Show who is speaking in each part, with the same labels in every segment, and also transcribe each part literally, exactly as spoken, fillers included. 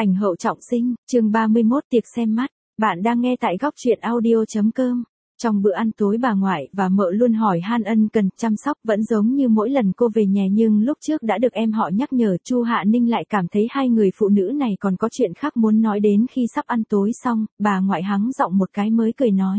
Speaker 1: Ảnh hậu trọng sinh, chương ba mươi mốt tiệc xem mắt. Bạn đang nghe tại góc truyện audio.com. Trong bữa ăn tối bà ngoại và mợ luôn hỏi han ân cần chăm sóc vẫn giống như mỗi lần cô về nhà, nhưng lúc trước đã được em họ nhắc nhở. Chu Hạ Ninh lại cảm thấy hai người phụ nữ này còn có chuyện khác muốn nói. Đến khi sắp ăn tối xong, bà ngoại hắng giọng một cái mới cười nói.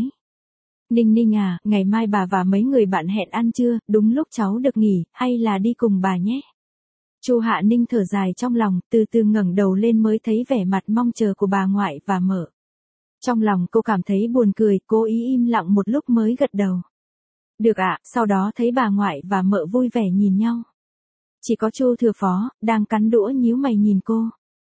Speaker 1: Ninh Ninh à, ngày mai bà và mấy người bạn hẹn ăn trưa, đúng lúc cháu được nghỉ, hay là đi cùng bà nhé. Chu Hạ Ninh thở dài trong lòng, từ từ ngẩng đầu lên mới thấy vẻ mặt mong chờ của bà ngoại và mợ. Trong lòng cô cảm thấy buồn cười, cố ý im lặng một lúc mới gật đầu. Được ạ, sau đó thấy bà ngoại và mợ vui vẻ nhìn nhau. Chỉ có Chu Thừa Phó, đang cắn đũa nhíu mày nhìn cô.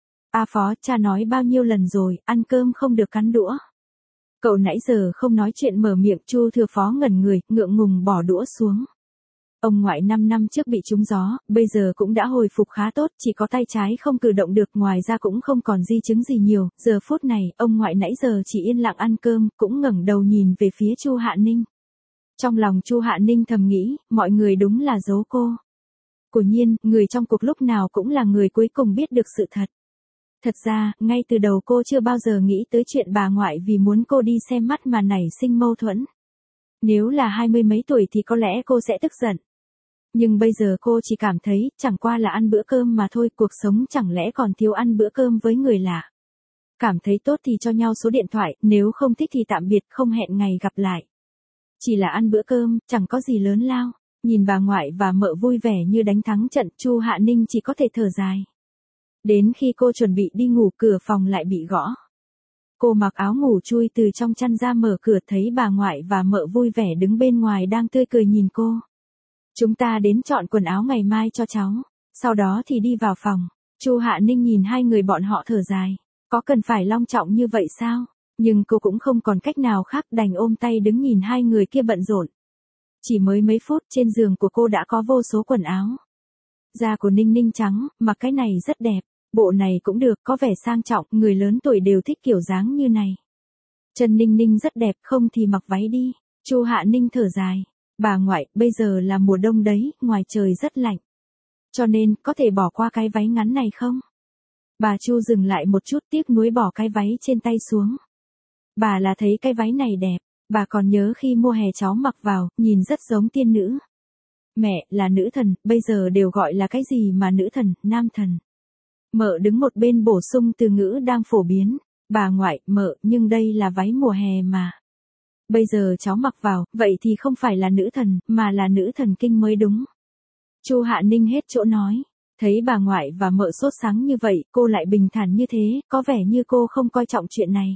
Speaker 1: A Phó, cha nói bao nhiêu lần rồi, ăn cơm không được cắn đũa. Cậu nãy giờ không nói chuyện mở miệng. Chu Thừa Phó ngẩn người, ngượng ngùng bỏ đũa xuống. Ông ngoại năm năm trước bị trúng gió, bây giờ cũng đã hồi phục khá tốt, chỉ có tay trái không cử động được, ngoài ra cũng không còn di chứng gì nhiều. Giờ phút này, ông ngoại nãy giờ chỉ yên lặng ăn cơm, cũng ngẩng đầu nhìn về phía Chu Hạ Ninh. Trong lòng Chu Hạ Ninh thầm nghĩ, mọi người đúng là giấu cô. Quả nhiên, người trong cuộc lúc nào cũng là người cuối cùng biết được sự thật. Thật ra, ngay từ đầu cô chưa bao giờ nghĩ tới chuyện bà ngoại vì muốn cô đi xem mắt mà nảy sinh mâu thuẫn. Nếu là hai mươi mấy tuổi thì có lẽ cô sẽ tức giận. Nhưng bây giờ cô chỉ cảm thấy, chẳng qua là ăn bữa cơm mà thôi, cuộc sống chẳng lẽ còn thiếu ăn bữa cơm với người lạ. Cảm thấy tốt thì cho nhau số điện thoại, nếu không thích thì tạm biệt, không hẹn ngày gặp lại. Chỉ là ăn bữa cơm, chẳng có gì lớn lao. Nhìn bà ngoại và mợ vui vẻ như đánh thắng trận, Chu Hạ Ninh chỉ có thể thở dài. Đến khi cô chuẩn bị đi ngủ, cửa phòng lại bị gõ. Cô mặc áo ngủ chui từ trong chăn ra, mở cửa thấy bà ngoại và mợ vui vẻ đứng bên ngoài đang tươi cười nhìn cô. Chúng ta đến chọn quần áo ngày mai cho cháu, sau đó thì đi vào phòng. Chu Hạ Ninh nhìn hai người bọn họ thở dài, có cần phải long trọng như vậy sao? Nhưng cô cũng không còn cách nào khác, đành ôm tay đứng nhìn hai người kia bận rộn. Chỉ mới mấy phút, trên giường của cô đã có vô số quần áo. Da của Ninh Ninh trắng, mặc cái này rất đẹp, bộ này cũng được, có vẻ sang trọng, người lớn tuổi đều thích kiểu dáng như này. Chân Ninh Ninh rất đẹp, không thì mặc váy đi. Chu Hạ Ninh thở dài. Bà ngoại, bây giờ là mùa đông đấy, ngoài trời rất lạnh. Cho nên, có thể bỏ qua cái váy ngắn này không? Bà Chu dừng lại một chút, tiếc nuối bỏ cái váy trên tay xuống. Bà là thấy cái váy này đẹp, bà còn nhớ khi mùa hè cháu mặc vào, nhìn rất giống tiên nữ. Mẹ, là nữ thần, bây giờ đều gọi là cái gì mà nữ thần, nam thần. Mợ đứng một bên bổ sung từ ngữ đang phổ biến. Bà ngoại, mợ, nhưng đây là váy mùa hè mà. Bây giờ cháu mặc vào, vậy thì không phải là nữ thần, mà là nữ thần kinh mới đúng. Chu Hạ Ninh hết chỗ nói. Thấy bà ngoại và mợ sốt sắng như vậy, cô lại bình thản như thế, có vẻ như cô không coi trọng chuyện này.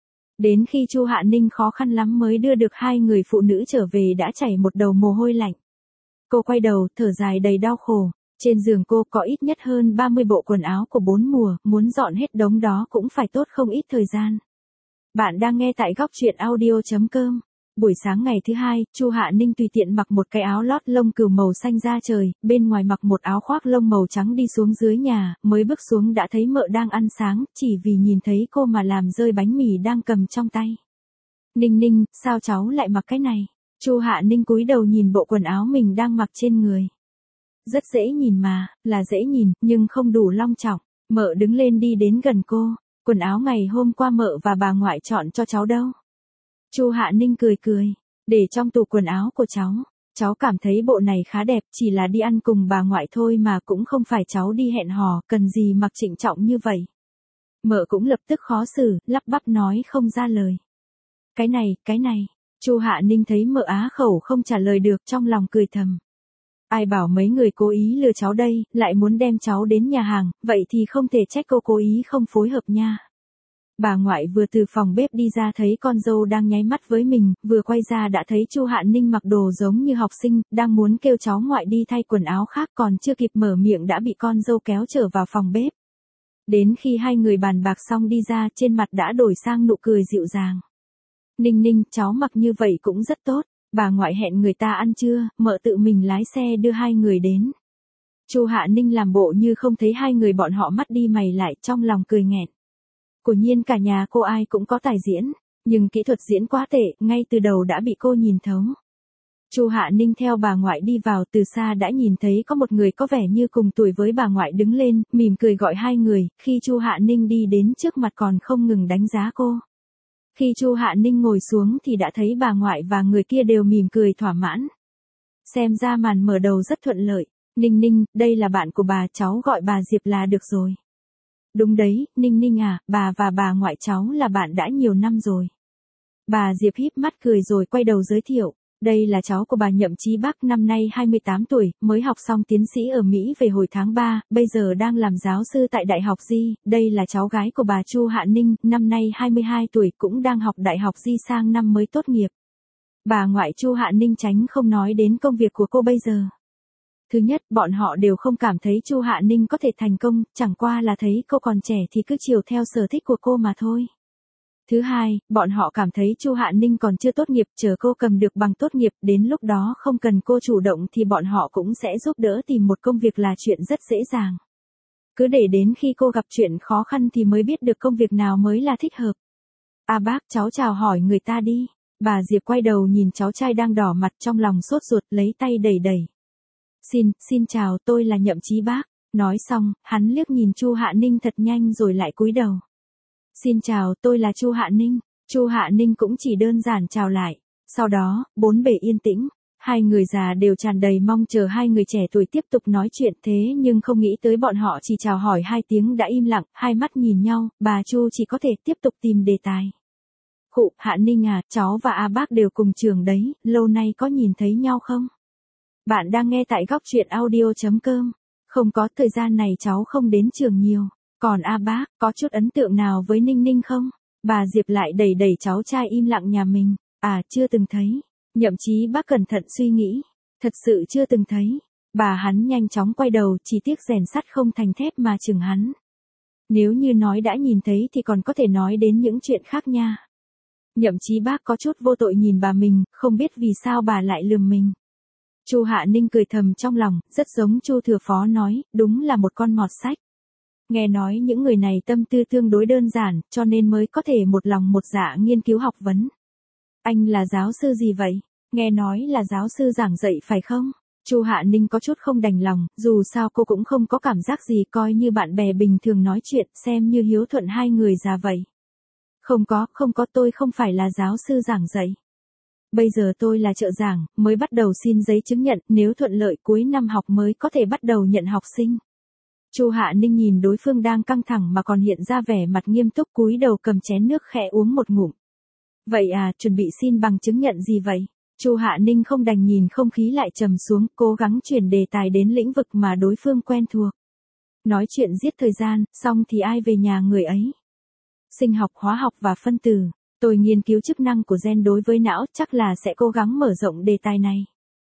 Speaker 1: Đến khi Chu Hạ Ninh khó khăn lắm mới đưa được hai người phụ nữ trở về đã chảy một đầu mồ hôi lạnh. Cô quay đầu, thở dài đầy đau khổ. Trên giường cô có ít nhất hơn ba mươi bộ quần áo của bốn mùa, muốn dọn hết đống đó cũng phải tốt không ít thời gian. Bạn đang nghe tại góc truyện audio.com. Buổi sáng ngày thứ hai, Chu Hạ Ninh tùy tiện mặc một cái áo lót lông cừu màu xanh da trời, bên ngoài mặc một áo khoác lông màu trắng đi xuống dưới nhà, mới bước xuống đã thấy mợ đang ăn sáng, chỉ vì nhìn thấy cô mà làm rơi bánh mì đang cầm trong tay. Ninh Ninh, sao cháu lại mặc cái này? Chu Hạ Ninh cúi đầu nhìn bộ quần áo mình đang mặc trên người. Rất dễ nhìn mà, là dễ nhìn, nhưng không đủ long trọng. Mợ đứng lên đi đến gần cô. Quần áo ngày hôm qua mợ và bà ngoại chọn cho cháu đâu? Chu Hạ Ninh cười cười, để trong tủ quần áo của cháu. Cháu cảm thấy bộ này khá đẹp, chỉ là đi ăn cùng bà ngoại thôi mà, cũng không phải cháu đi hẹn hò, cần gì mặc trịnh trọng như vậy. Mợ cũng lập tức khó xử, lắp bắp nói không ra lời. Cái này, cái này. Chu Hạ Ninh thấy mợ á khẩu không trả lời được, trong lòng cười thầm. Ai bảo mấy người cố ý lừa cháu đây, lại muốn đem cháu đến nhà hàng, vậy thì không thể trách cô cố ý không phối hợp nha. Bà ngoại vừa từ phòng bếp đi ra thấy con dâu đang nháy mắt với mình, vừa quay ra đã thấy Chu Hạ Ninh mặc đồ giống như học sinh, đang muốn kêu cháu ngoại đi thay quần áo khác, còn chưa kịp mở miệng đã bị con dâu kéo trở vào phòng bếp. Đến khi hai người bàn bạc xong đi ra, trên mặt đã đổi sang nụ cười dịu dàng. Ninh Ninh, cháu mặc như vậy cũng rất tốt. Bà ngoại hẹn người ta ăn trưa, mợ tự mình lái xe đưa hai người đến. Chu Hạ Ninh làm bộ như không thấy hai người bọn họ, mắt đi mày lại, trong lòng cười nghẹn. Quả nhiên cả nhà cô ai cũng có tài diễn, nhưng kỹ thuật diễn quá tệ, ngay từ đầu đã bị cô nhìn thấu. Chu Hạ Ninh theo bà ngoại đi vào, từ xa đã nhìn thấy có một người có vẻ như cùng tuổi với bà ngoại đứng lên, mỉm cười gọi hai người, khi Chu Hạ Ninh đi đến trước mặt còn không ngừng đánh giá cô. Khi Chu Hạ Ninh ngồi xuống thì đã thấy bà ngoại và người kia đều mỉm cười thỏa mãn. Xem ra màn mở đầu rất thuận lợi. Ninh Ninh, đây là bạn của bà, cháu gọi bà Diệp là được rồi. Đúng đấy, Ninh Ninh à, bà và bà ngoại cháu là bạn đã nhiều năm rồi. Bà Diệp híp mắt cười rồi quay đầu giới thiệu. Đây là cháu của bà Nhậm Chí Bắc, năm nay hai mươi tám tuổi, mới học xong tiến sĩ ở Mỹ về hồi tháng ba, bây giờ đang làm giáo sư tại Đại học Di. Đây là cháu gái của bà Chu Hạ Ninh, năm nay hai mươi hai tuổi, cũng đang học Đại học Di, sang năm mới tốt nghiệp. Bà ngoại Chu Hạ Ninh tránh không nói đến công việc của cô bây giờ. Thứ nhất, bọn họ đều không cảm thấy Chu Hạ Ninh có thể thành công, chẳng qua là thấy cô còn trẻ thì cứ chiều theo sở thích của cô mà thôi. Thứ hai, bọn họ cảm thấy Chu Hạ Ninh còn chưa tốt nghiệp, chờ cô cầm được bằng tốt nghiệp, đến lúc đó không cần cô chủ động thì bọn họ cũng sẽ giúp đỡ tìm một công việc là chuyện rất dễ dàng. Cứ để đến khi cô gặp chuyện khó khăn thì mới biết được công việc nào mới là thích hợp. À bác, cháu chào hỏi người ta đi. Bà Diệp quay đầu nhìn cháu trai đang đỏ mặt, trong lòng sốt ruột, lấy tay đẩy đẩy. Xin, xin chào, tôi là Nhậm Chí Bác. Nói xong, hắn liếc nhìn Chu Hạ Ninh thật nhanh rồi lại cúi đầu. Xin chào, tôi là Chu Hạ Ninh. Chu Hạ Ninh cũng chỉ đơn giản chào lại. Sau đó, bốn bề yên tĩnh. Hai người già đều tràn đầy mong chờ hai người trẻ tuổi tiếp tục nói chuyện, thế nhưng không nghĩ tới bọn họ chỉ chào hỏi hai tiếng đã im lặng, hai mắt nhìn nhau, bà Chu chỉ có thể tiếp tục tìm đề tài. Khụ, Hạ Ninh à, cháu và A Bác đều cùng trường đấy, lâu nay có nhìn thấy nhau không? Bạn đang nghe tại góc truyện audio chấm com. Không có, thời gian này cháu không đến trường nhiều. Còn A Bác, có chút ấn tượng nào với Ninh Ninh không? Bà Diệp lại đẩy đẩy cháu trai im lặng nhà mình. À, chưa từng thấy. Nhậm Chí Bác cẩn thận suy nghĩ. Thật sự chưa từng thấy. Bà hắn nhanh chóng quay đầu, chỉ tiếc rèn sắt không thành thép mà chừng hắn. Nếu như nói đã nhìn thấy thì còn có thể nói đến những chuyện khác nha. Nhậm Chí Bác có chút vô tội nhìn bà mình, không biết vì sao bà lại lườm mình. Chu Hạ Ninh cười thầm trong lòng, rất giống Chu Thừa Phó nói, đúng là một con mọt sách. Nghe nói những người này tâm tư tương đối đơn giản, cho nên mới có thể một lòng một dạ nghiên cứu học vấn. Anh là giáo sư gì vậy? Nghe nói là giáo sư giảng dạy phải không? Chu Hạ Ninh có chút không đành lòng, dù sao cô cũng không có cảm giác gì, coi như bạn bè bình thường nói chuyện, xem như hiếu thuận hai người già vậy. Không có, không có, tôi không phải là giáo sư giảng dạy. Bây giờ tôi là trợ giảng, mới bắt đầu xin giấy chứng nhận, nếu thuận lợi cuối năm học mới có thể bắt đầu nhận học sinh. Chu Hạ Ninh nhìn đối phương đang căng thẳng mà còn hiện ra vẻ mặt nghiêm túc, cúi đầu cầm chén nước khẽ uống một ngụm. Vậy à, chuẩn bị xin bằng chứng nhận gì vậy? Chu Hạ Ninh không đành nhìn không khí lại trầm xuống, cố gắng chuyển đề tài đến lĩnh vực mà đối phương quen thuộc. Nói chuyện giết thời gian, xong thì ai về nhà người ấy. Sinh học, hóa học và phân tử. Tôi nghiên cứu chức năng của gen đối với não, chắc là sẽ cố gắng mở rộng đề tài này.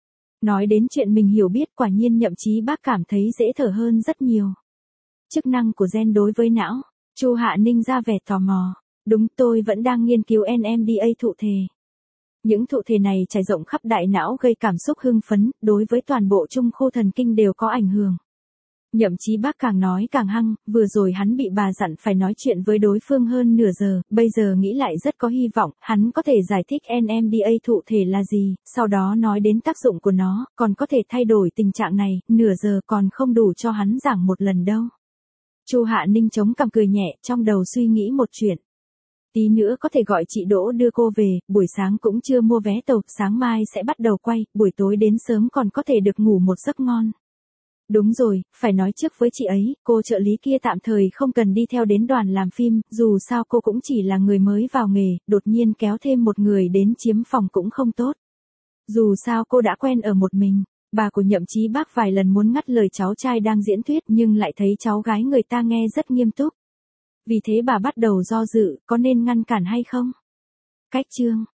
Speaker 1: Nói đến chuyện mình hiểu biết, quả nhiên Nhậm Chí Bác cảm thấy dễ thở hơn rất nhiều. Chức năng của gen đối với não. Chu Hạ Ninh ra vẻ tò mò. Đúng, tôi vẫn đang nghiên cứu en em đê a thụ thể. Những thụ thể này trải rộng khắp đại não gây cảm xúc hưng phấn, đối với toàn bộ trung khu thần kinh đều có ảnh hưởng. Nhậm Chí Bác càng nói càng hăng, vừa rồi hắn bị bà dặn phải nói chuyện với đối phương hơn nửa giờ, bây giờ nghĩ lại rất có hy vọng, hắn có thể giải thích en em đê a thụ thể là gì, sau đó nói đến tác dụng của nó, còn có thể thay đổi tình trạng này, nửa giờ còn không đủ cho hắn giảng một lần đâu. Chu Hạ Ninh chống cằm cười nhẹ, trong đầu suy nghĩ một chuyện. Tí nữa có thể gọi chị Đỗ đưa cô về, buổi sáng cũng chưa mua vé tàu, sáng mai sẽ bắt đầu quay, buổi tối đến sớm còn có thể được ngủ một giấc ngon. Đúng rồi, phải nói trước với chị ấy, cô trợ lý kia tạm thời không cần đi theo đến đoàn làm phim, dù sao cô cũng chỉ là người mới vào nghề, đột nhiên kéo thêm một người đến chiếm phòng cũng không tốt. Dù sao cô đã quen ở một mình. Bà của Nhậm Chí Bác vài lần muốn ngắt lời cháu trai đang diễn thuyết nhưng lại thấy cháu gái người ta nghe rất nghiêm túc. Vì thế bà bắt đầu do dự, có nên ngăn cản hay không? Cách chương